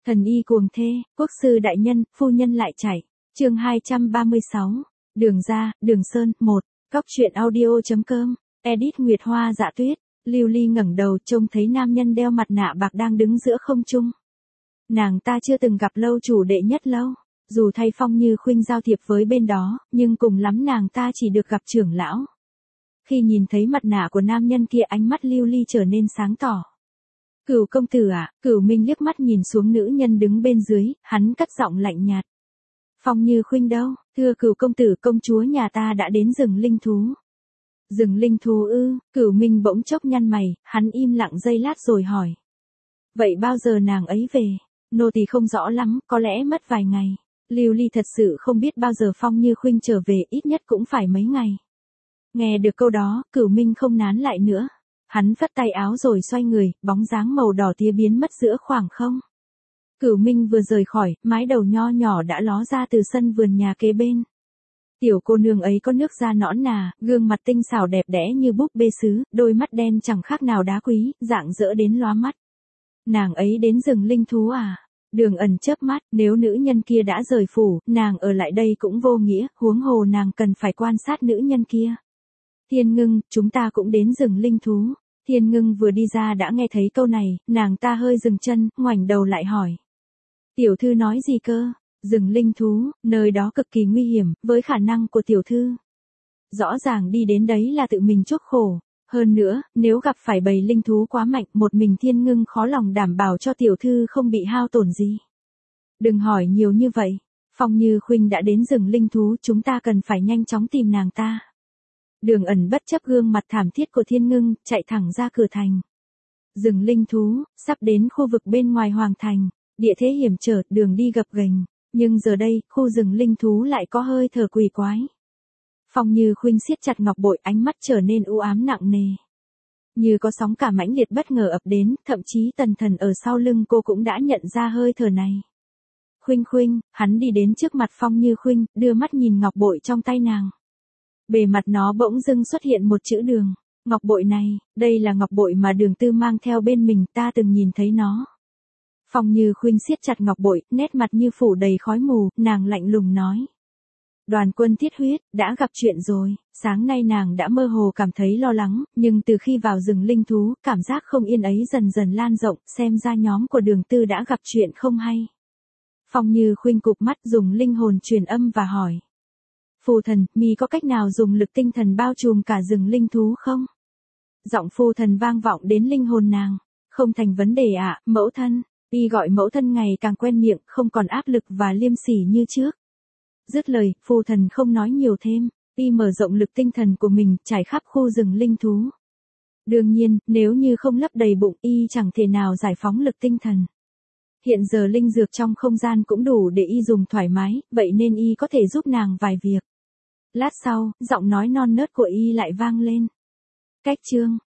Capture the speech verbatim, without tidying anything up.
Thần y cuồng thê, quốc sư đại nhân, phu nhân lại chạy. Chương hai trăm ba mươi sáu. Đường ra, Đường Sơn, một. Cóc truyện audio.com. Edit Nguyệt Hoa Dạ Tuyết. Lưu Ly ngẩng đầu trông thấy nam nhân đeo mặt nạ bạc đang đứng giữa không trung. Nàng ta chưa từng gặp lâu chủ đệ nhất lâu. Dù thay Phong Như Khuynh giao thiệp với bên đó, nhưng cùng lắm nàng ta chỉ được gặp trưởng lão. Khi nhìn thấy mặt nạ của nam nhân kia, ánh mắt Lưu Ly trở nên sáng tỏ. Cửu công tử à? Cửu Minh liếc mắt nhìn xuống nữ nhân đứng bên dưới, hắn cất giọng lạnh nhạt. Phong Như Khuynh đâu? Thưa Cửu công tử, công chúa nhà ta đã đến rừng linh thú. Rừng linh thú ư? Cửu Minh bỗng chốc nhăn mày, hắn im lặng giây lát rồi hỏi. Vậy bao giờ nàng ấy về? Nô tỳ không rõ lắm, có lẽ mất vài ngày. Lưu Ly thật sự không biết bao giờ Phong Như Khuynh trở về, ít nhất cũng phải mấy ngày. Nghe được câu đó, Cửu Minh không nán lại nữa. Hắn phất tay áo rồi xoay người, bóng dáng màu đỏ tía biến mất giữa khoảng không. Cửu Minh vừa rời khỏi, mái đầu nho nhỏ đã ló ra từ sân vườn nhà kế bên. Tiểu cô nương ấy có nước da nõn nà, gương mặt tinh xảo đẹp đẽ như búp bê sứ, đôi mắt đen chẳng khác nào đá quý, rạng rỡ đến lóa mắt. Nàng ấy đến rừng linh thú à? Đường Ẩn chớp mắt, nếu nữ nhân kia đã rời phủ, nàng ở lại đây cũng vô nghĩa, huống hồ nàng cần phải quan sát nữ nhân kia. Thiên Ngưng, chúng ta cũng đến rừng linh thú. Thiên Ngưng vừa đi ra đã nghe thấy câu này, nàng ta hơi dừng chân, ngoảnh đầu lại hỏi. Tiểu thư nói gì cơ? Rừng linh thú, nơi đó cực kỳ nguy hiểm, với khả năng của tiểu thư. Rõ ràng đi đến đấy là tự mình chuốc khổ. Hơn nữa, nếu gặp phải bầy linh thú quá mạnh, một mình Thiên Ngưng khó lòng đảm bảo cho tiểu thư không bị hao tổn gì. Đừng hỏi nhiều như vậy. Phong Như Khuynh đã đến rừng linh thú, chúng ta cần phải nhanh chóng tìm nàng ta. Đường Ẩn bất chấp gương mặt thảm thiết của Thiên Ngưng, chạy thẳng ra cửa thành. Rừng linh thú, sắp đến khu vực bên ngoài hoàng thành, địa thế hiểm trở, đường đi gập ghềnh, nhưng giờ đây, khu rừng linh thú lại có hơi thở quỷ quái. Phong Như Khuynh siết chặt ngọc bội, ánh mắt trở nên u ám nặng nề. Như có sóng cả mãnh liệt bất ngờ ập đến, thậm chí Tần Thần ở sau lưng cô cũng đã nhận ra hơi thở này. Khuynh Khuynh, hắn đi đến trước mặt Phong Như Khuynh, đưa mắt nhìn ngọc bội trong tay nàng. Bề mặt nó bỗng dưng xuất hiện một chữ Đường. Ngọc bội này, đây là ngọc bội mà Đường Tư mang theo bên mình, ta từng nhìn thấy nó. Phong Như Khuynh siết chặt ngọc bội, nét mặt như phủ đầy khói mù, nàng lạnh lùng nói. Đoàn Quân Thiết Huyết, đã gặp chuyện rồi. Sáng nay nàng đã mơ hồ cảm thấy lo lắng, nhưng từ khi vào rừng linh thú, cảm giác không yên ấy dần dần lan rộng, xem ra nhóm của Đường Tư đã gặp chuyện không hay. Phong Như Khuynh cụp mắt, dùng linh hồn truyền âm và hỏi. Phu thần, mi có cách nào dùng lực tinh thần bao trùm cả rừng linh thú không? Giọng phu thần vang vọng đến linh hồn nàng. Không thành vấn đề ạ, mẫu thân. Y gọi mẫu thân ngày càng quen miệng, không còn áp lực và liêm sỉ như trước. Dứt lời, phu thần không nói nhiều thêm. Y mở rộng lực tinh thần của mình, trải khắp khu rừng linh thú. Đương nhiên, nếu như không lấp đầy bụng, Y chẳng thể nào giải phóng lực tinh thần. Hiện giờ linh dược trong không gian cũng đủ để Y dùng thoải mái, vậy nên Y có thể giúp nàng vài việc. Lát sau, giọng nói non nớt của Y lại vang lên. Cách chương,